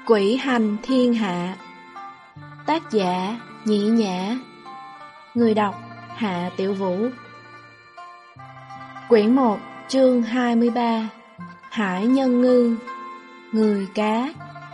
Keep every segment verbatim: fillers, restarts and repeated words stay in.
Quỷ hành thiên hạ. Tác giả Nhĩ Nhã. Người đọc Hạ Tiểu Vũ. Quyển một, chương hai mươi ba. Hải nhân ngư, người cá.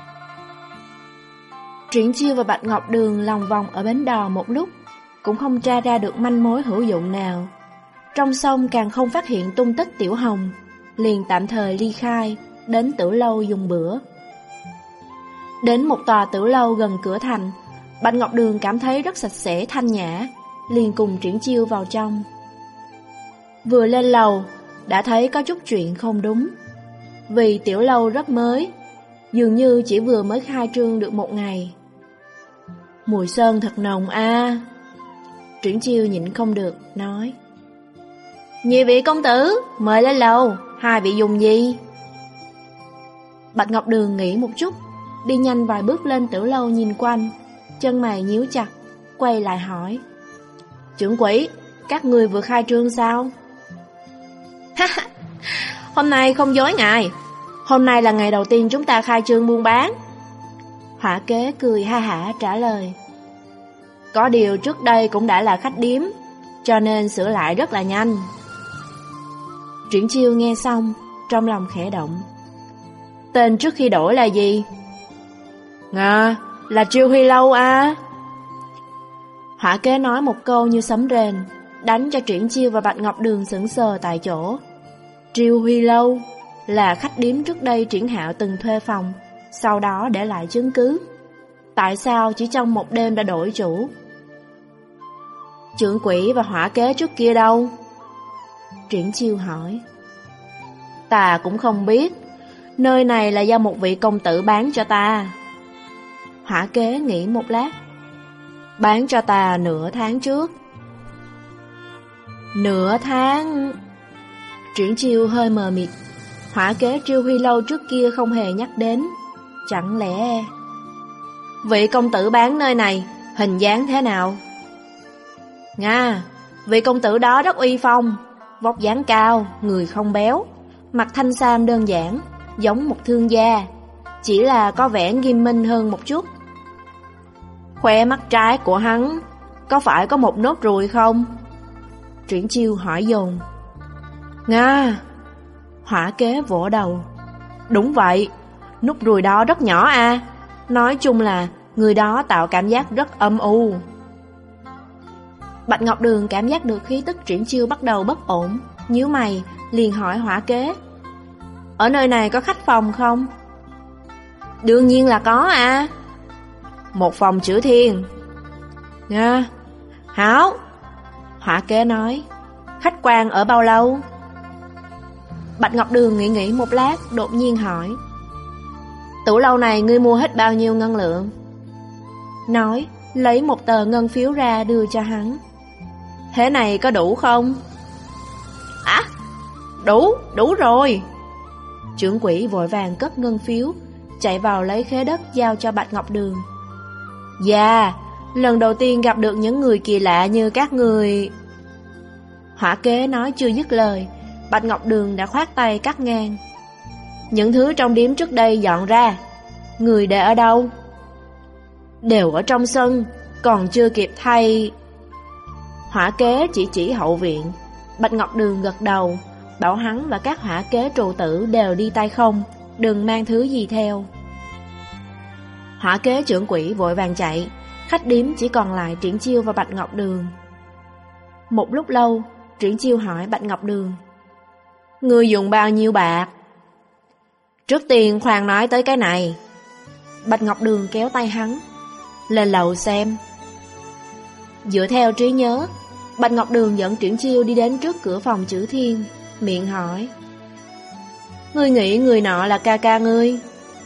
Triển Chiêu và Bạch Ngọc Đường lòng vòng ở bến đò một lúc, cũng không tra ra được manh mối hữu dụng nào. Trong sông càng không phát hiện tung tích Tiểu Hồng, liền tạm thời ly khai, đến Tử Lâu dùng bữa. Đến một tòa tử lâu gần cửa thành, Bạch Ngọc Đường cảm thấy rất sạch sẽ thanh nhã, liền cùng Triển Chiêu vào trong. Vừa lên lầu, đã thấy có chút chuyện không đúng. Vì tiểu lâu rất mới, dường như chỉ vừa mới khai trương được một ngày. Mùi sơn thật nồng a. À. Triển Chiêu nhịn không được, nói: "Nhị vị công tử, mời lên lầu, hai vị dùng gì?" Bạch Ngọc Đường nghĩ một chút, đi nhanh vài bước lên tử lâu nhìn quanh, chân mày nhíu chặt, quay lại hỏi: "Trưởng quỹ, các người vừa khai trương sao?" "Hôm nay không dối ngài, hôm nay là ngày đầu tiên chúng ta khai trương buôn bán." Hỏa kế cười ha hả trả lời: "Có điều trước đây cũng đã là khách điếm, cho nên sửa lại rất là nhanh." Triển Chiêu nghe xong, trong lòng khẽ động. "Tên trước khi đổi là gì?" "À, là Triều Huy Lâu à." Hỏa kế nói một câu như sấm rền, đánh cho Triển Chiêu và Bạch Ngọc Đường sững sờ tại chỗ. Triều Huy Lâu là khách điếm trước đây Triển Hạo từng thuê phòng, sau đó để lại chứng cứ. Tại sao chỉ trong một đêm đã đổi chủ? "Trưởng quỹ và hỏa kế trước kia đâu?" Triển Chiêu hỏi. "Ta cũng không biết, nơi này là do một vị công tử bán cho ta." Hỏa kế nghĩ một lát. "Bán cho ta nửa tháng trước." "Nửa tháng?" Triển Chiêu hơi mờ mịt. Hỏa kế Triều Huy Lâu trước kia không hề nhắc đến. Chẳng lẽ... "Vị công tử bán nơi này hình dáng thế nào?" "Nga, vị công tử đó rất uy phong, vóc dáng cao, người không béo, mặc thanh sam đơn giản, giống một thương gia, chỉ là có vẻ nghiêm minh hơn một chút." "Khóe mắt trái của hắn có phải có một nốt ruồi không?" Triển Chiêu hỏi dồn. "Nga." Hỏa kế vỗ đầu. "Đúng vậy, nốt ruồi đó rất nhỏ à. Nói chung là người đó tạo cảm giác rất âm u." Bạch Ngọc Đường cảm giác được khí tức Triển Chiêu bắt đầu bất ổn, nhíu mày, liền hỏi hỏa kế: "Ở nơi này có khách phòng không?" "Đương nhiên là có à." "Một phòng chữ thiên." "Nga, hảo." Hỏa kế nói. "Khách quan ở bao lâu?" Bạch Ngọc Đường nghĩ nghĩ một lát, đột nhiên hỏi: "Tủ lâu này ngươi mua hết bao nhiêu ngân lượng?" Nói, lấy một tờ ngân phiếu ra đưa cho hắn. "Thế này có đủ không?" "À, đủ, đủ rồi." Trưởng quỹ vội vàng cất ngân phiếu, chạy vào lấy khế đất giao cho Bạch Ngọc Đường. "Dạ, lần đầu tiên gặp được những người kỳ lạ như các người." Hỏa kế nói chưa dứt lời, Bạch Ngọc Đường đã khoát tay cắt ngang. "Những thứ trong điếm trước đây dọn ra, người để ở đâu?" "Đều ở trong sân, còn chưa kịp thay." Hỏa kế chỉ chỉ hậu viện. Bạch Ngọc Đường gật đầu, bảo hắn và các hỏa kế trụ tử đều đi tay không, đừng mang thứ gì theo. Hỏa kế trưởng quỹ vội vàng chạy, khách điếm chỉ còn lại Triển Chiêu và Bạch Ngọc Đường. Một lúc lâu, Triển Chiêu hỏi Bạch Ngọc Đường: "Ngươi dùng bao nhiêu bạc?" "Trước tiên khoan nói tới cái này." Bạch Ngọc Đường kéo tay hắn: "Lên lầu xem." Dựa theo trí nhớ, Bạch Ngọc Đường dẫn Triển Chiêu đi đến trước cửa phòng chữ thiên, miệng hỏi: "Ngươi nghĩ người nọ là ca ca ngươi?"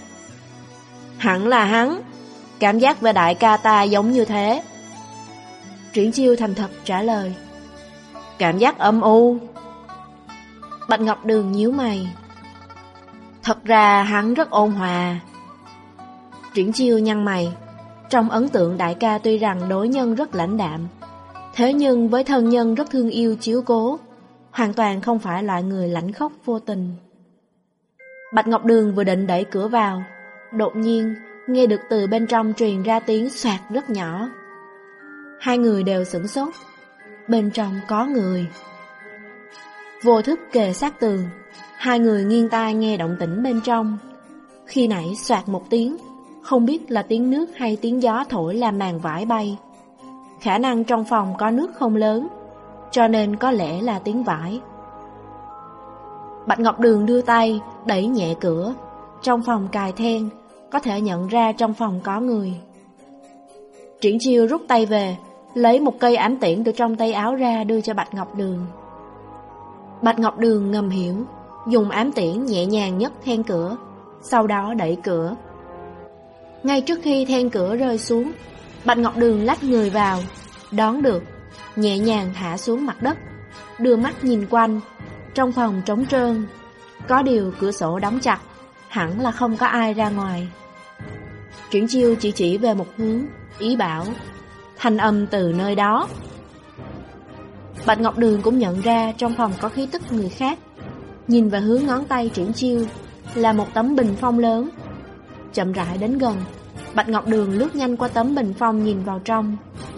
"Hẳn là hắn, cảm giác về đại ca ta giống như thế." Triển Chiêu thành thật trả lời. "Cảm giác âm u." Bạch Ngọc Đường nhíu mày. "Thật ra hắn rất ôn hòa." Triển Chiêu nhăn mày. Trong ấn tượng đại ca tuy rằng đối nhân rất lãnh đạm, thế nhưng với thân nhân rất thương yêu chiếu cố, hoàn toàn không phải loại người lãnh khốc vô tình. Bạch Ngọc Đường vừa định đẩy cửa vào, đột nhiên nghe được từ bên trong truyền ra tiếng xoạt rất nhỏ. Hai người đều sửng sốt. Bên trong có người. Vô thức kề sát tường, hai người nghiêng tai nghe động tĩnh bên trong. Khi nãy xoạt một tiếng, không biết là tiếng nước hay tiếng gió thổi làm màn vải bay. Khả năng trong phòng có nước không lớn, cho nên có lẽ là tiếng vải. Bạch Ngọc Đường đưa tay đẩy nhẹ cửa. Trong phòng cài then, có thể nhận ra trong phòng có người. Triển Chiêu rút tay về, lấy một cây ám tiễn từ trong tay áo ra đưa cho Bạch Ngọc Đường. Bạch Ngọc Đường ngầm hiểu, dùng ám tiễn nhẹ nhàng nhấc then cửa, sau đó đẩy cửa. Ngay trước khi then cửa rơi xuống, Bạch Ngọc Đường lách người vào, đón được, nhẹ nhàng thả xuống mặt đất, đưa mắt nhìn quanh. Trong phòng trống trơn, có điều cửa sổ đóng chặt, hẳn là không có ai ra ngoài. Triển Chiêu chỉ chỉ về một hướng, ý bảo thanh âm từ nơi đó. Bạch Ngọc Đường cũng nhận ra trong phòng có khí tức người khác. Nhìn về hướng ngón tay Triển Chiêu là một tấm bình phong lớn. Chậm rãi đến gần, Bạch Ngọc Đường lướt nhanh qua tấm bình phong nhìn vào trong.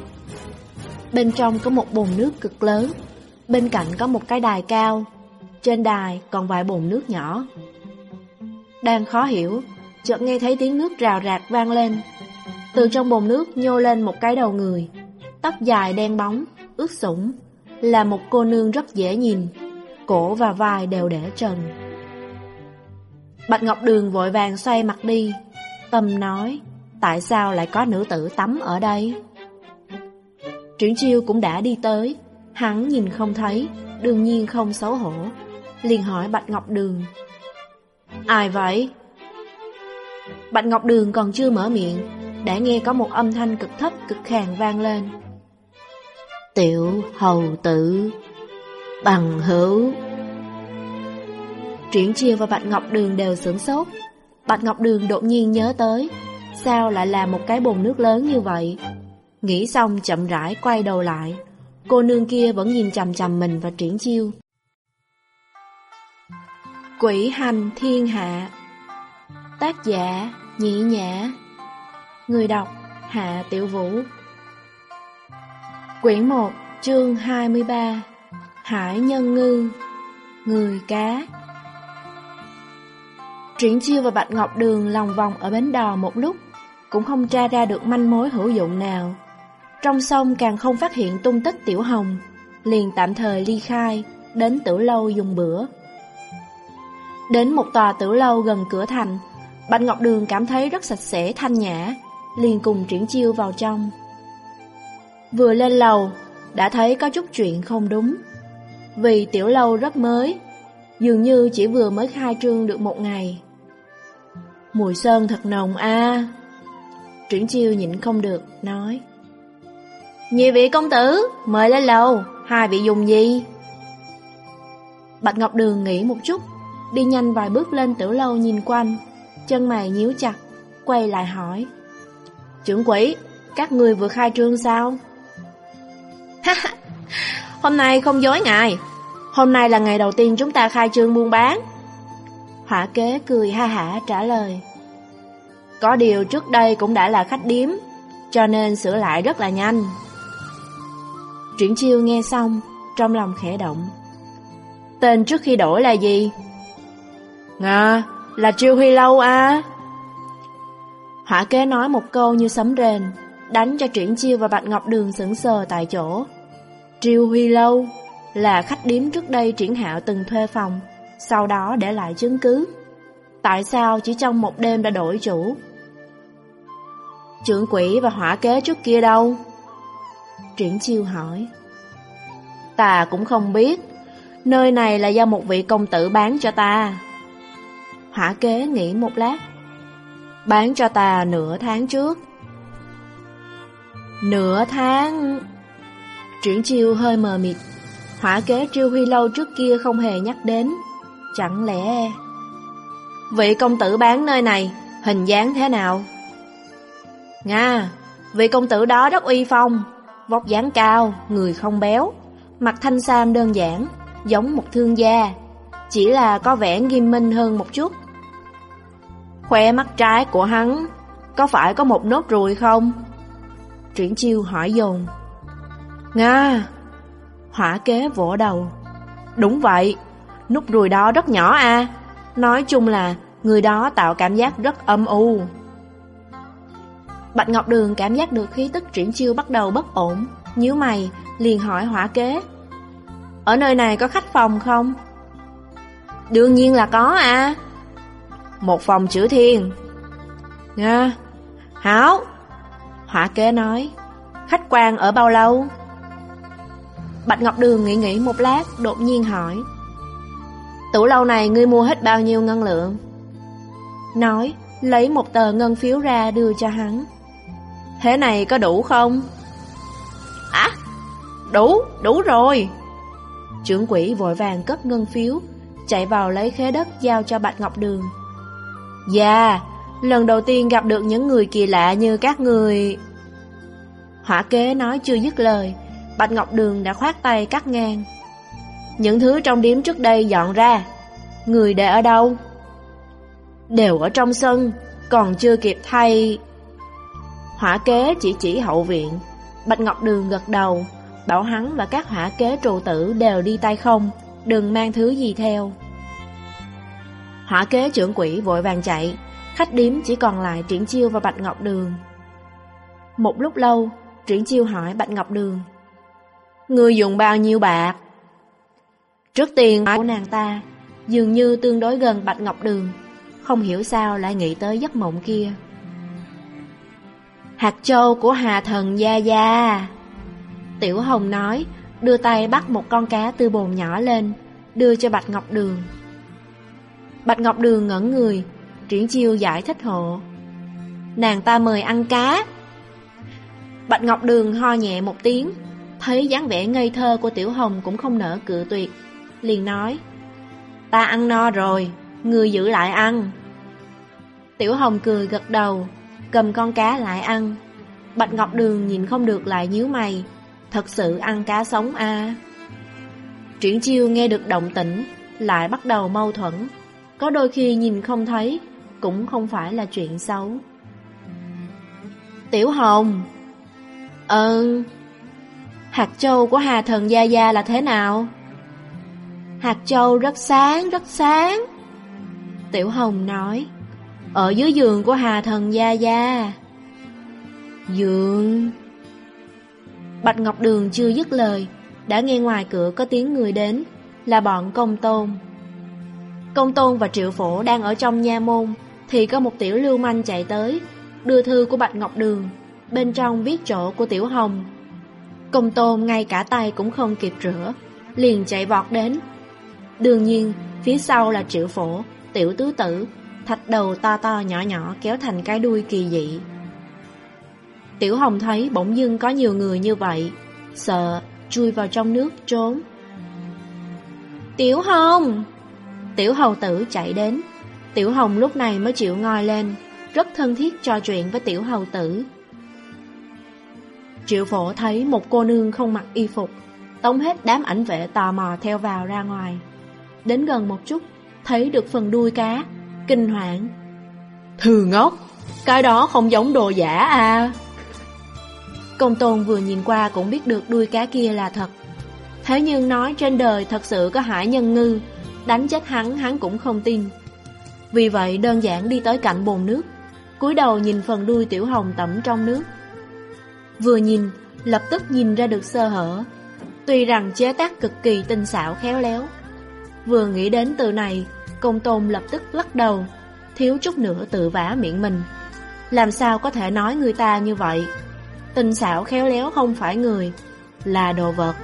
Bên trong có một bồn nước cực lớn, bên cạnh có một cái đài cao, trên đài còn vài bồn nước nhỏ. Đang khó hiểu, chợt nghe thấy tiếng nước rào rạc vang lên. Từ trong bồn nước nhô lên một cái đầu người, tóc dài đen bóng, ướt sũng, là một cô nương rất dễ nhìn, cổ và vai đều để trần. Bạch Ngọc Đường vội vàng xoay mặt đi, tâm nói, tại sao lại có nữ tử tắm ở đây? Triển Chiêu cũng đã đi tới, hắn nhìn không thấy, đương nhiên không xấu hổ, liền hỏi Bạch Ngọc Đường, ai vậy? Bạch Ngọc Đường còn chưa mở miệng, đã nghe có một âm thanh cực thấp cực khàn vang lên. Tiểu hầu tử, bằng hữu. Triển Chiêu và Bạch Ngọc Đường đều sửng sốt. Bạch Ngọc Đường đột nhiên nhớ tới, sao lại là một cái bồn nước lớn như vậy? Nghĩ xong chậm rãi quay đầu lại, cô nương kia vẫn nhìn chằm chằm mình và Triển Chiêu. Quỷ hành thiên hạ. Tác giả Nhĩ Nhã. Người đọc Hạ Tiểu Vũ. Quyển một, chương hai mươi ba. Hải nhân ngư. Người cá. Triển Chiêu và Bạch Ngọc Đường lòng vòng ở bến đò một lúc, cũng không tra ra được manh mối hữu dụng nào. Trong sông càng không phát hiện tung tích Tiểu Hồng, liền tạm thời ly khai, đến Tử Lâu dùng bữa. Đến một tòa tử lâu gần cửa thành, Bạch Ngọc Đường cảm thấy rất sạch sẽ thanh nhã, liền cùng Triển Chiêu vào trong. Vừa lên lầu, đã thấy có chút chuyện không đúng. Vì tiểu lâu rất mới, dường như chỉ vừa mới khai trương được một ngày. Mùi sơn thật nồng a. À. Triển Chiêu nhịn không được, nói, nhị vị công tử, mời lên lầu, hai vị dùng gì? Bạch Ngọc Đường nghĩ một chút, đi nhanh vài bước lên tiểu lâu nhìn quanh, chân mày nhíu chặt, quay lại hỏi, trưởng quỹ, các người vừa khai trương sao? Hôm nay không dối ngài, hôm nay là ngày đầu tiên chúng ta khai trương buôn bán. Hỏa kế cười ha hả trả lời, có điều trước đây cũng đã là khách điếm, cho nên sửa lại rất là nhanh. Triển Chiêu nghe xong, trong lòng khẽ động. Tên trước khi đổi là gì? À, là Triều Huy Lâu à. Hỏa kế nói một câu như sấm rền, đánh cho Triển Chiêu và Bạch Ngọc Đường sững sờ tại chỗ. Triều Huy Lâu là khách điếm trước đây Triển Hạo từng thuê phòng, sau đó để lại chứng cứ. Tại sao chỉ trong một đêm đã đổi chủ? Trưởng quỹ và hỏa kế trước kia đâu? Triển Chiêu hỏi. Ta cũng không biết, nơi này là do một vị công tử bán cho ta. Hỏa kế nghĩ một lát. Bán cho ta nửa tháng trước. Nửa tháng? Triển Chiêu hơi mờ mịt. Hỏa kế Triều Huy Lâu trước kia không hề nhắc đến. Chẳng lẽ... Vị công tử bán nơi này hình dáng thế nào? Nga, vị công tử đó rất uy phong, vóc dáng cao, người không béo, mặc thanh sam đơn giản, giống một thương gia, chỉ là có vẻ nghiêm minh hơn một chút. Khóe mắt trái của hắn có phải có một nốt ruồi không? Triển Chiêu hỏi dồn. Nga! Hỏa kế vỗ đầu. Đúng vậy, nút ruồi đó rất nhỏ à. Nói chung là người đó tạo cảm giác rất âm u. Bạch Ngọc Đường cảm giác được khí tức Triển Chiêu bắt đầu bất ổn, nhíu mày, liền hỏi hỏa kế. Ở nơi này có khách phòng không? Đương nhiên là có à. Một phòng chữ thiên. Nga, hảo. Hỏa kế nói. Khách quan ở bao lâu? Bạch Ngọc Đường nghĩ nghĩ một lát, đột nhiên hỏi. Tủ lâu này ngươi mua hết bao nhiêu ngân lượng? Nói, lấy một tờ ngân phiếu ra đưa cho hắn. Thế này có đủ không? À, đủ, đủ rồi. Trưởng quỹ vội vàng cất ngân phiếu, chạy vào lấy khế đất giao cho Bạch Ngọc Đường. Dạ, lần đầu tiên gặp được những người kỳ lạ như các người. Hỏa kế nói chưa dứt lời, Bạch Ngọc Đường đã khoát tay cắt ngang. Những thứ trong điếm trước đây dọn ra, người để ở đâu? Đều ở trong sân, còn chưa kịp thay. Hỏa kế chỉ chỉ hậu viện. Bạch Ngọc Đường gật đầu, bảo hắn và các hỏa kế trụ tử đều đi tay không, đừng mang thứ gì theo. Hỏa kế trưởng quỹ vội vàng chạy, khách điếm chỉ còn lại Triển Chiêu và Bạch Ngọc Đường. Một lúc lâu, Triển Chiêu hỏi Bạch Ngọc Đường. Ngươi dùng bao nhiêu bạc? Trước tiền của nàng ta dường như tương đối gần Bạch Ngọc Đường, không hiểu sao lại nghĩ tới giấc mộng kia. Hạt châu của Hà Thần Gia Gia. Tiểu Hồng nói, đưa tay bắt một con cá từ bồn nhỏ lên, đưa cho Bạch Ngọc Đường. Bạch Ngọc Đường ngẩn người, Triển Chiêu giải thích hộ. Nàng ta mời ăn cá. Bạch Ngọc Đường ho nhẹ một tiếng, thấy dáng vẻ ngây thơ của Tiểu Hồng cũng không nỡ cự tuyệt, liền nói. Ta ăn no rồi, ngươi giữ lại ăn. Tiểu Hồng cười gật đầu, cầm con cá lại ăn. Bạch Ngọc Đường nhìn không được lại nhíu mày, thật sự ăn cá sống à. Triển Chiêu nghe được động tĩnh, lại bắt đầu mâu thuẫn. Có đôi khi nhìn không thấy, cũng không phải là chuyện xấu. Tiểu Hồng. Ừ. Hạt châu của Hà Thần Gia Gia là thế nào? Hạt châu rất sáng, rất sáng. Tiểu Hồng nói. Ở dưới giường của Hà Thần Gia Gia. Giường. Bạch Ngọc Đường chưa dứt lời, đã nghe ngoài cửa có tiếng người đến, là bọn Công Tôn. Công Tôn và Triệu Phổ đang ở trong nha môn, thì có một tiểu lưu manh chạy tới, đưa thư của Bạch Ngọc Đường, bên trong viết chỗ của Tiểu Hồng. Công Tôn ngay cả tay cũng không kịp rửa, liền chạy vọt đến. Đương nhiên, phía sau là Triệu Phổ, Tiểu Tứ Tử, thạch đầu to to nhỏ nhỏ kéo thành cái đuôi kỳ dị. Tiểu Hồng thấy bỗng dưng có nhiều người như vậy, sợ, chui vào trong nước trốn. Tiểu Hồng! Tiểu Hầu Tử chạy đến. Tiểu Hồng lúc này mới chịu ngoi lên, rất thân thiết trò chuyện với Tiểu Hầu Tử. Triệu Phổ thấy một cô nương không mặc y phục, tống hết đám ảnh vệ tò mò theo vào ra ngoài. Đến gần một chút, thấy được phần đuôi cá, kinh hoảng. Thư ngốc, cái đó không giống đồ giả à. Công Tôn vừa nhìn qua cũng biết được đuôi cá kia là thật. Thế nhưng nói trên đời thật sự có hải nhân ngư, đánh chết hắn, hắn cũng không tin. Vì vậy đơn giản đi tới cạnh bồn nước, cúi đầu nhìn phần đuôi Tiểu Hồng tẩm trong nước. Vừa nhìn, lập tức nhìn ra được sơ hở. Tuy rằng chế tác cực kỳ tinh xảo khéo léo. Vừa nghĩ đến từ này, Công Tôn lập tức lắc đầu, thiếu chút nữa tự vả miệng mình. Làm sao có thể nói người ta như vậy? Tinh xảo khéo léo không phải người, là đồ vật.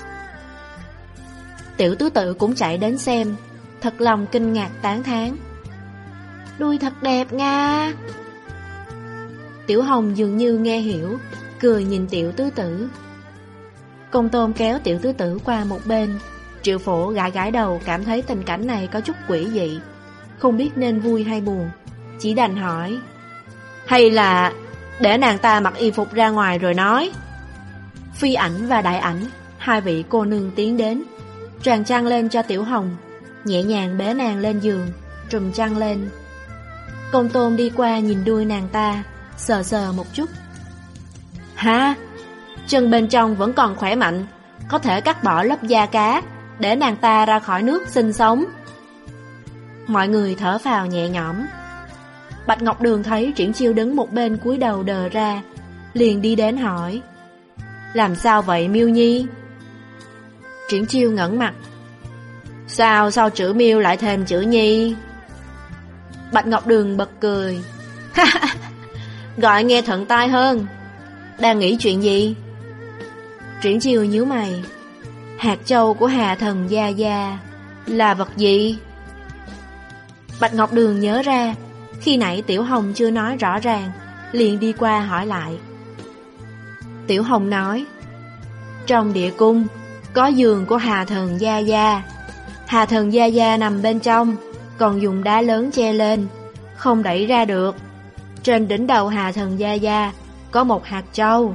Tiểu Tứ Tự cũng chạy đến xem, thật lòng kinh ngạc tán thán. Đuôi thật đẹp nga. Tiểu Hồng dường như nghe hiểu, cười nhìn Tiểu Tứ Tử. Công Tôn kéo Tiểu Tứ Tử qua một bên. Triệu Phổ gãi gãi đầu, cảm thấy tình cảnh này có chút quỷ dị, không biết nên vui hay buồn, chỉ đành hỏi. Hay là để nàng ta mặc y phục ra ngoài rồi nói. Phi Ảnh và Đại Ảnh, hai vị cô nương tiến đến, choàng chăn lên cho Tiểu Hồng, nhẹ nhàng bế nàng lên giường, trùm chăn lên. Công Tôn đi qua nhìn đuôi nàng ta, sờ sờ một chút. Hả? Chân bên trong vẫn còn khỏe mạnh, có thể cắt bỏ lớp da cá, để nàng ta ra khỏi nước sinh sống. Mọi người thở phào nhẹ nhõm. Bạch Ngọc Đường thấy Triển Chiêu đứng một bên cúi đầu đờ ra, liền đi đến hỏi: Làm sao vậy Miêu Nhi? Triển Chiêu ngẩng mặt: Sao sau chữ Miêu lại thêm chữ Nhi? Bạch Ngọc Đường bật cười: Gọi nghe thuận tai hơn. Đang nghĩ chuyện gì? Triển Chiêu nhíu mày: Hạt châu của Hà Thần Gia Gia là vật gì? Bạch Ngọc Đường nhớ ra khi nãy Tiểu Hồng chưa nói rõ ràng, liền đi qua hỏi lại. Tiểu Hồng nói: Trong địa cung có giường của Hà Thần Gia Gia. Hà Thần Gia Gia nằm bên trong, còn dùng đá lớn che lên, không đẩy ra được. Trên đỉnh đầu Hà Thần Gia Gia có một hạt châu.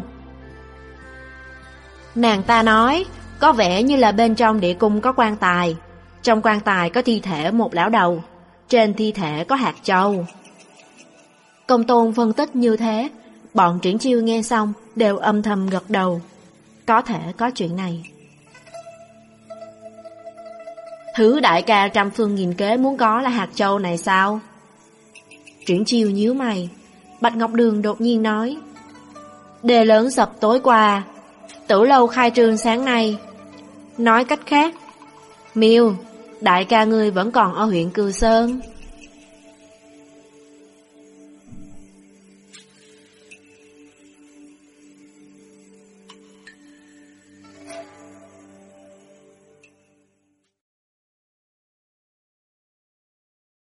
Nàng ta nói có vẻ như là bên trong địa cung có quan tài. Trong quan tài có thi thể một lão đầu, trên thi thể có hạt châu. Công Tôn phân tích như thế, bọn Triển Chiêu nghe xong đều âm thầm gật đầu. Có thể có chuyện này. Thứ đại ca trăm phương nghìn kế muốn có là hạt châu này sao? Triển Chiêu nhíu mày. Bạch Ngọc Đường đột nhiên nói: Đê lớn sập tối qua, Tử lâu khai trương sáng nay. Nói cách khác, Miêu, đại ca ngươi vẫn còn ở huyện Cừ Sơn.